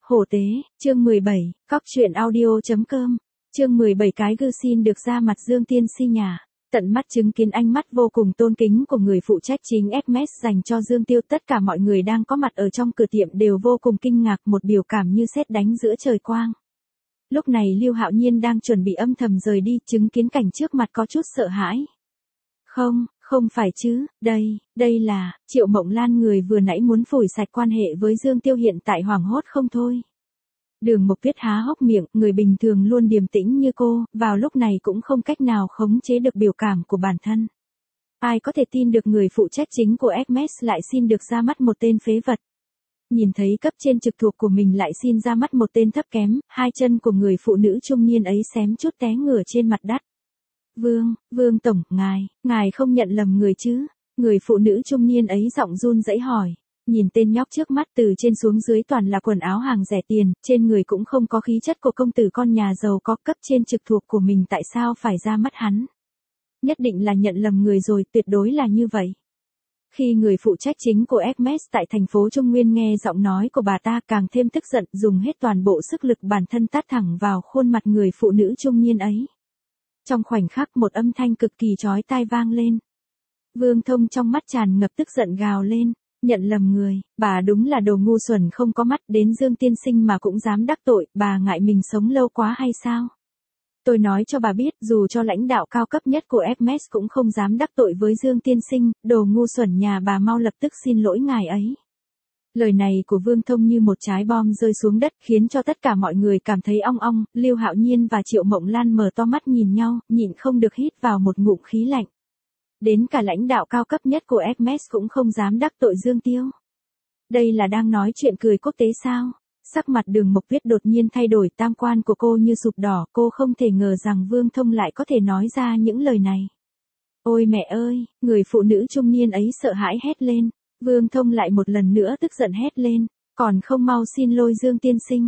Hổ tế, chương 17, cóc truyện audio.com, chương 17 cái gư xin được ra mặt Dương Tiên Si nhà. Tận mắt chứng kiến ánh mắt vô cùng tôn kính của người phụ trách chính Hermes dành cho Dương Tiêu, tất cả mọi người đang có mặt ở trong cửa tiệm đều vô cùng kinh ngạc, một biểu cảm như sét đánh giữa trời quang. Lúc này Lưu Hạo Nhiên đang chuẩn bị âm thầm rời đi, chứng kiến cảnh trước mặt có chút sợ hãi. Không phải chứ, đây là, Triệu Mộng Lan người vừa nãy muốn phủi sạch quan hệ với Dương Tiêu hiện tại hoảng hốt không thôi. Đường Mộc Tuyết há hốc miệng, người bình thường luôn điềm tĩnh như cô, vào lúc này cũng không cách nào khống chế được biểu cảm của bản thân. Ai có thể tin được người phụ trách chính của Hermes lại xin được ra mắt một tên phế vật. Nhìn thấy cấp trên trực thuộc của mình lại xin ra mắt một tên thấp kém, hai chân của người phụ nữ trung niên ấy xém chút té ngửa trên mặt đất. Vương Tổng, ngài không nhận lầm người chứ? Người phụ nữ trung niên ấy giọng run rẩy hỏi. Nhìn tên nhóc trước mắt từ trên xuống dưới toàn là quần áo hàng rẻ tiền, trên người cũng không có khí chất của công tử con nhà giàu có, cấp trên trực thuộc của mình tại sao phải ra mắt hắn? Nhất định là nhận lầm người rồi, tuyệt đối là như vậy. Khi người phụ trách chính của Hermes tại thành phố Trung Nguyên nghe giọng nói của bà ta càng thêm tức giận, dùng hết toàn bộ sức lực bản thân tát thẳng vào khuôn mặt người phụ nữ trung niên ấy. Trong khoảnh khắc một âm thanh cực kỳ chói tai vang lên. Vương Thông trong mắt tràn ngập tức giận gào lên, nhận lầm người, bà đúng là đồ ngu xuẩn không có mắt, đến Dương Tiên Sinh mà cũng dám đắc tội, bà ngại mình sống lâu quá hay sao? Tôi nói cho bà biết, dù cho lãnh đạo cao cấp nhất của Hermes cũng không dám đắc tội với Dương Tiên Sinh, đồ ngu xuẩn nhà bà mau lập tức xin lỗi ngài ấy. Lời này của Vương Thông như một trái bom rơi xuống đất, khiến cho tất cả mọi người cảm thấy ong ong. Lưu Hạo Nhiên và Triệu Mộng Lan mở to mắt nhìn nhau, nhịn không được hít vào một ngụm khí lạnh. Đến cả lãnh đạo cao cấp nhất của Hermes cũng không dám đắc tội Dương Tiêu. Đây là đang nói chuyện cười quốc tế sao? Sắc mặt Đường Mộc Tuyết đột nhiên thay đổi, tam quan của cô như sụp đỏ, cô không thể ngờ rằng Vương Thông lại có thể nói ra những lời này. Ôi mẹ ơi, người phụ nữ trung niên ấy sợ hãi hét lên. Vương Thông lại một lần nữa tức giận hét lên, còn không mau xin lỗi Dương Tiên Sinh.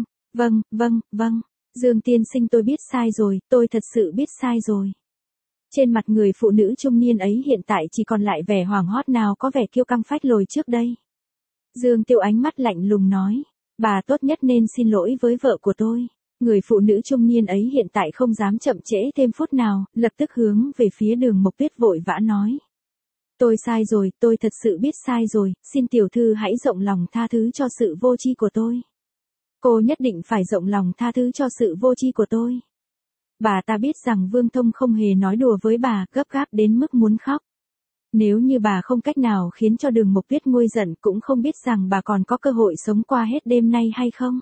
Vâng, Dương Tiên Sinh tôi biết sai rồi, tôi thật sự biết sai rồi. Trên mặt người phụ nữ trung niên ấy hiện tại chỉ còn lại vẻ hoảng hốt, nào có vẻ kiêu căng phách lối trước đây. Dương Tiêu ánh mắt lạnh lùng nói, bà tốt nhất nên xin lỗi với vợ của tôi. Người phụ nữ trung niên ấy hiện tại không dám chậm trễ thêm phút nào, lập tức hướng về phía Đường Mộc Tuyết vội vã nói. Tôi sai rồi, tôi thật sự biết sai rồi, xin tiểu thư hãy rộng lòng tha thứ cho sự vô tri của tôi. Cô nhất định phải rộng lòng tha thứ cho sự vô tri của tôi. Bà ta biết rằng Vương Thông không hề nói đùa với bà, gấp gáp đến mức muốn khóc. Nếu như bà không cách nào khiến cho Đường Mộc Tuyết nguôi giận, cũng không biết rằng bà còn có cơ hội sống qua hết đêm nay hay không.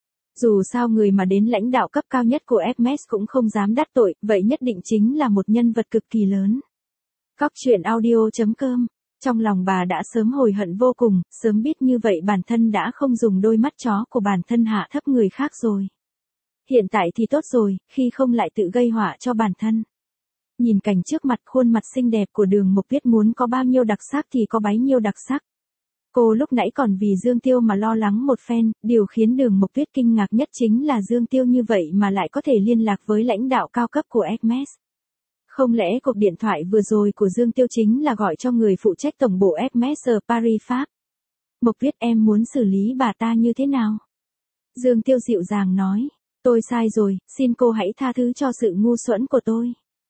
Dù sao người mà đến lãnh đạo cấp cao nhất của Hermes cũng không dám đắc tội, vậy nhất định chính là một nhân vật cực kỳ lớn. Cóc truyện audio.com, trong lòng bà đã sớm hối hận vô cùng, sớm biết như vậy bản thân đã không dùng đôi mắt chó của bản thân hạ thấp người khác rồi. Hiện tại thì tốt rồi, khi không lại tự gây họa cho bản thân. Nhìn cảnh trước mặt, khuôn mặt xinh đẹp của Đường Mộc Tuyết muốn có bao nhiêu đặc sắc thì có bấy nhiêu đặc sắc. Cô lúc nãy còn vì Dương Tiêu mà lo lắng một phen, điều khiến Đường Mộc Tuyết kinh ngạc nhất chính là Dương Tiêu như vậy mà lại có thể liên lạc với lãnh đạo cao cấp của Hermes. Không lẽ cuộc điện thoại vừa rồi của Dương Tiêu chính là gọi cho người phụ trách tổng bộ Hermes ở Paris, Pháp? Mộc Tuyết, em muốn xử lý bà ta như thế nào? Dương Tiêu dịu dàng nói, tôi sai rồi, xin cô hãy tha thứ cho sự ngu xuẩn của tôi.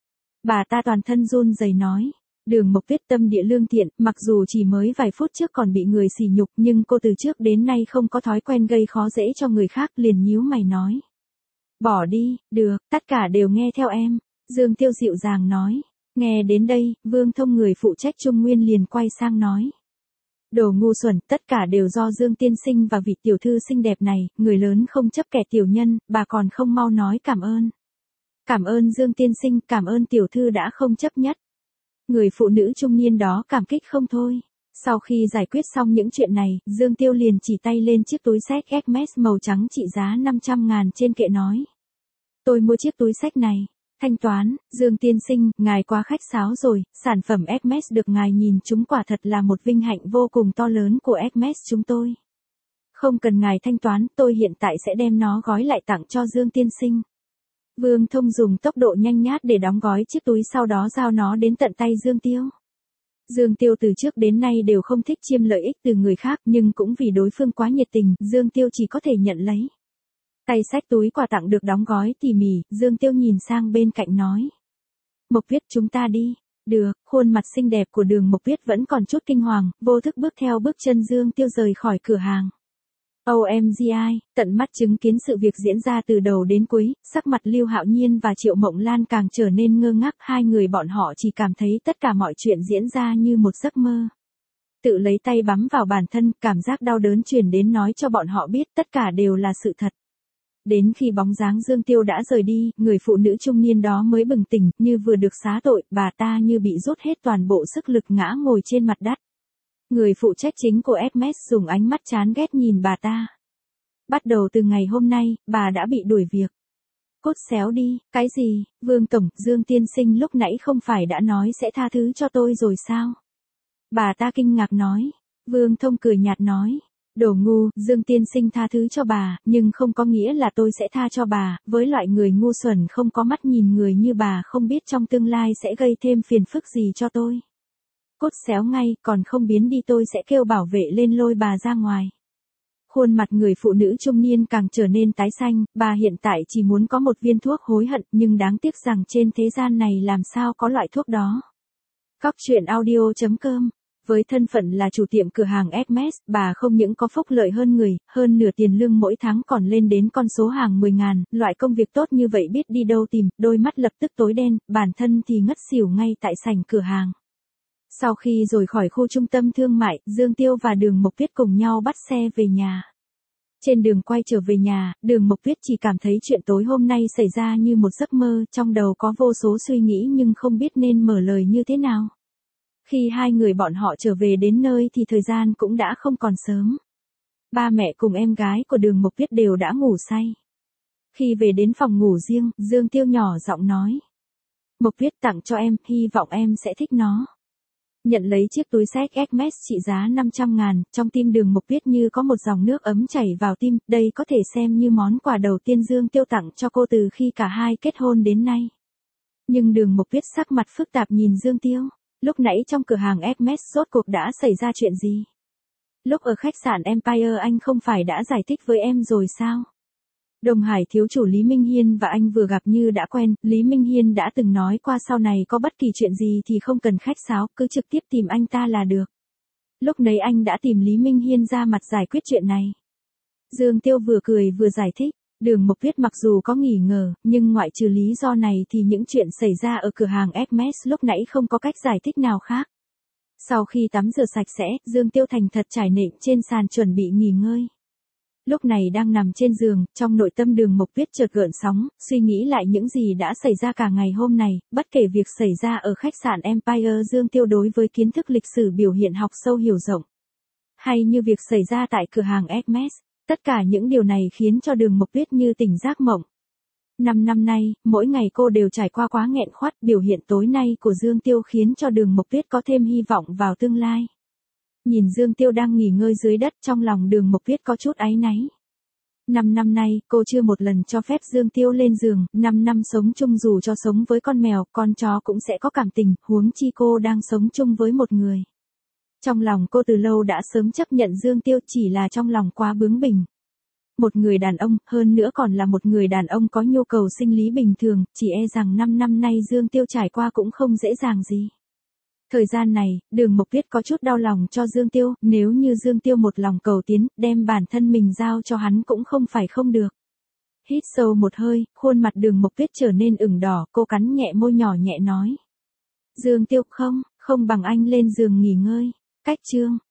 Bà ta toàn thân run rẩy nói. Đường Mộc Tuyết tâm địa lương thiện, mặc dù chỉ mới vài phút trước còn bị người sỉ nhục, nhưng cô từ trước đến nay không có thói quen gây khó dễ cho người khác, liền nhíu mày nói. Bỏ đi, được, tất cả đều nghe theo em. Dương Tiêu dịu dàng nói. Nghe đến đây, Vương Thông người phụ trách Trung Nguyên liền quay sang nói. Đồ ngu xuẩn, tất cả đều do Dương Tiên Sinh và vị tiểu thư xinh đẹp này, người lớn không chấp kẻ tiểu nhân, bà còn không mau nói cảm ơn. Cảm ơn Dương Tiên Sinh, cảm ơn tiểu thư đã không chấp nhất. Người phụ nữ trung niên đó cảm kích không thôi. Sau khi giải quyết xong những chuyện này, Dương Tiêu liền chỉ tay lên chiếc túi xách Hermes màu trắng trị giá 500.000 trên kệ nói. Tôi mua chiếc túi xách này. Thanh toán, Dương Tiên Sinh, ngài quá khách sáo rồi, sản phẩm Hermes được ngài nhìn chúng quả thật là một vinh hạnh vô cùng to lớn của Hermes chúng tôi. Không cần ngài thanh toán, tôi hiện tại sẽ đem nó gói lại tặng cho Dương Tiên Sinh. Vương Thông dùng tốc độ nhanh nhát để đóng gói chiếc túi, sau đó giao nó đến tận tay Dương Tiêu. Dương Tiêu từ trước đến nay đều không thích chiêm lợi ích từ người khác, nhưng cũng vì đối phương quá nhiệt tình, Dương Tiêu chỉ có thể nhận lấy. Tay xách túi quà tặng được đóng gói tỉ mỉ, Dương Tiêu nhìn sang bên cạnh nói. Mộc Viết, chúng ta đi. Được, khuôn mặt xinh đẹp của Đường Mộc Viết vẫn còn chút kinh hoàng, vô thức bước theo bước chân Dương Tiêu rời khỏi cửa hàng. OMGI, tận mắt chứng kiến sự việc diễn ra từ đầu đến cuối, sắc mặt Lưu Hạo Nhiên và Triệu Mộng Lan càng trở nên ngơ ngác, hai người bọn họ chỉ cảm thấy tất cả mọi chuyện diễn ra như một giấc mơ. Tự lấy tay bắm vào bản thân, cảm giác đau đớn truyền đến nói cho bọn họ biết tất cả đều là sự thật. Đến khi bóng dáng Dương Tiêu đã rời đi, người phụ nữ trung niên đó mới bừng tỉnh, như vừa được xá tội, bà ta như bị rút hết toàn bộ sức lực ngã ngồi trên mặt đất. Người phụ trách chính của Hermes dùng ánh mắt chán ghét nhìn bà ta. Bắt đầu từ ngày hôm nay, bà đã bị đuổi việc. Cút xéo đi, cái gì, Vương Tổng, Dương Tiên Sinh lúc nãy không phải đã nói sẽ tha thứ cho tôi rồi sao? Bà ta kinh ngạc nói. Vương Thông cười nhạt nói. Đồ ngu, Dương Tiên Sinh tha thứ cho bà, nhưng không có nghĩa là tôi sẽ tha cho bà, với loại người ngu xuẩn không có mắt nhìn người như bà không biết trong tương lai sẽ gây thêm phiền phức gì cho tôi. Cút xéo ngay, còn không biến đi tôi sẽ kêu bảo vệ lên lôi bà ra ngoài. Khuôn mặt người phụ nữ trung niên càng trở nên tái xanh, bà hiện tại chỉ muốn có một viên thuốc hối hận, nhưng đáng tiếc rằng trên thế gian này làm sao có loại thuốc đó. Cóc truyện audio.com. Với thân phận là chủ tiệm cửa hàng Hermes, bà không những có phúc lợi hơn người, hơn nửa tiền lương mỗi tháng còn lên đến con số hàng 10.000, loại công việc tốt như vậy biết đi đâu tìm, đôi mắt lập tức tối đen, bản thân thì ngất xỉu ngay tại sảnh cửa hàng. Sau khi rời khỏi khu trung tâm thương mại, Dương Tiêu và Đường Mộc Viết cùng nhau bắt xe về nhà. Trên đường quay trở về nhà, Đường Mộc Viết chỉ cảm thấy chuyện tối hôm nay xảy ra như một giấc mơ, trong đầu có vô số suy nghĩ nhưng không biết nên mở lời như thế nào. Khi hai người bọn họ trở về đến nơi thì thời gian cũng đã không còn sớm. Ba mẹ cùng em gái của Đường Mộc Viết đều đã ngủ say. Khi về đến phòng ngủ riêng, Dương Tiêu nhỏ giọng nói. Mộc Viết tặng cho em, hy vọng em sẽ thích nó. Nhận lấy chiếc túi xách Hermes trị giá 500.000, trong tim Đường Mộc Viết như có một dòng nước ấm chảy vào tim, đây có thể xem như món quà đầu tiên Dương Tiêu tặng cho cô từ khi cả hai kết hôn đến nay. Nhưng Đường Mộc Viết sắc mặt phức tạp nhìn Dương Tiêu. Lúc nãy trong cửa hàng Hermes rốt cuộc đã xảy ra chuyện gì? Lúc ở khách sạn Empire anh không phải đã giải thích với em rồi sao? Đồng Hải thiếu chủ Lý Minh Hiên và anh vừa gặp như đã quen, Lý Minh Hiên đã từng nói qua sau này có bất kỳ chuyện gì thì không cần khách sáo, cứ trực tiếp tìm anh ta là được. Lúc nãy anh đã tìm Lý Minh Hiên ra mặt giải quyết chuyện này. Dương Tiêu vừa cười vừa giải thích. Đường Mộc Viết mặc dù có nghi ngờ, nhưng ngoại trừ lý do này thì những chuyện xảy ra ở cửa hàng Hermes lúc nãy không có cách giải thích nào khác. Sau khi tắm rửa sạch sẽ, Dương Tiêu thành thật trải nệm trên sàn chuẩn bị nghỉ ngơi. Lúc này đang nằm trên giường, trong nội tâm Đường Mộc Viết chợt gợn sóng, suy nghĩ lại những gì đã xảy ra cả ngày hôm nay, bất kể việc xảy ra ở khách sạn Empire, Dương Tiêu đối với kiến thức lịch sử biểu hiện học sâu hiểu rộng. Hay như việc xảy ra tại cửa hàng Hermes. Tất cả những điều này khiến cho Đường Mộc Viết như tỉnh giác mộng. 5 năm nay, mỗi ngày cô đều trải qua quá nghẹn khuất, biểu hiện tối nay của Dương Tiêu khiến cho Đường Mộc Viết có thêm hy vọng vào tương lai. Nhìn Dương Tiêu đang nghỉ ngơi dưới đất, trong lòng Đường Mộc Viết có chút áy náy. 5 năm nay, cô chưa một lần cho phép Dương Tiêu lên giường, 5 năm sống chung dù cho sống với con mèo, con chó cũng sẽ có cảm tình, huống chi cô đang sống chung với một người. Trong lòng cô từ lâu đã sớm chấp nhận Dương Tiêu, chỉ là trong lòng quá bướng bỉnh. Một người đàn ông, hơn nữa còn là một người đàn ông có nhu cầu sinh lý bình thường, chỉ e rằng 5 năm nay Dương Tiêu trải qua cũng không dễ dàng gì. Thời gian này, Đường Mộc Viết có chút đau lòng cho Dương Tiêu, nếu như Dương Tiêu một lòng cầu tiến, đem bản thân mình giao cho hắn cũng không phải không được. Hít sâu một hơi, khuôn mặt Đường Mộc Viết trở nên ửng đỏ, cô cắn nhẹ môi nhỏ nhẹ nói. Dương Tiêu, không bằng anh lên giường nghỉ ngơi. Cách chương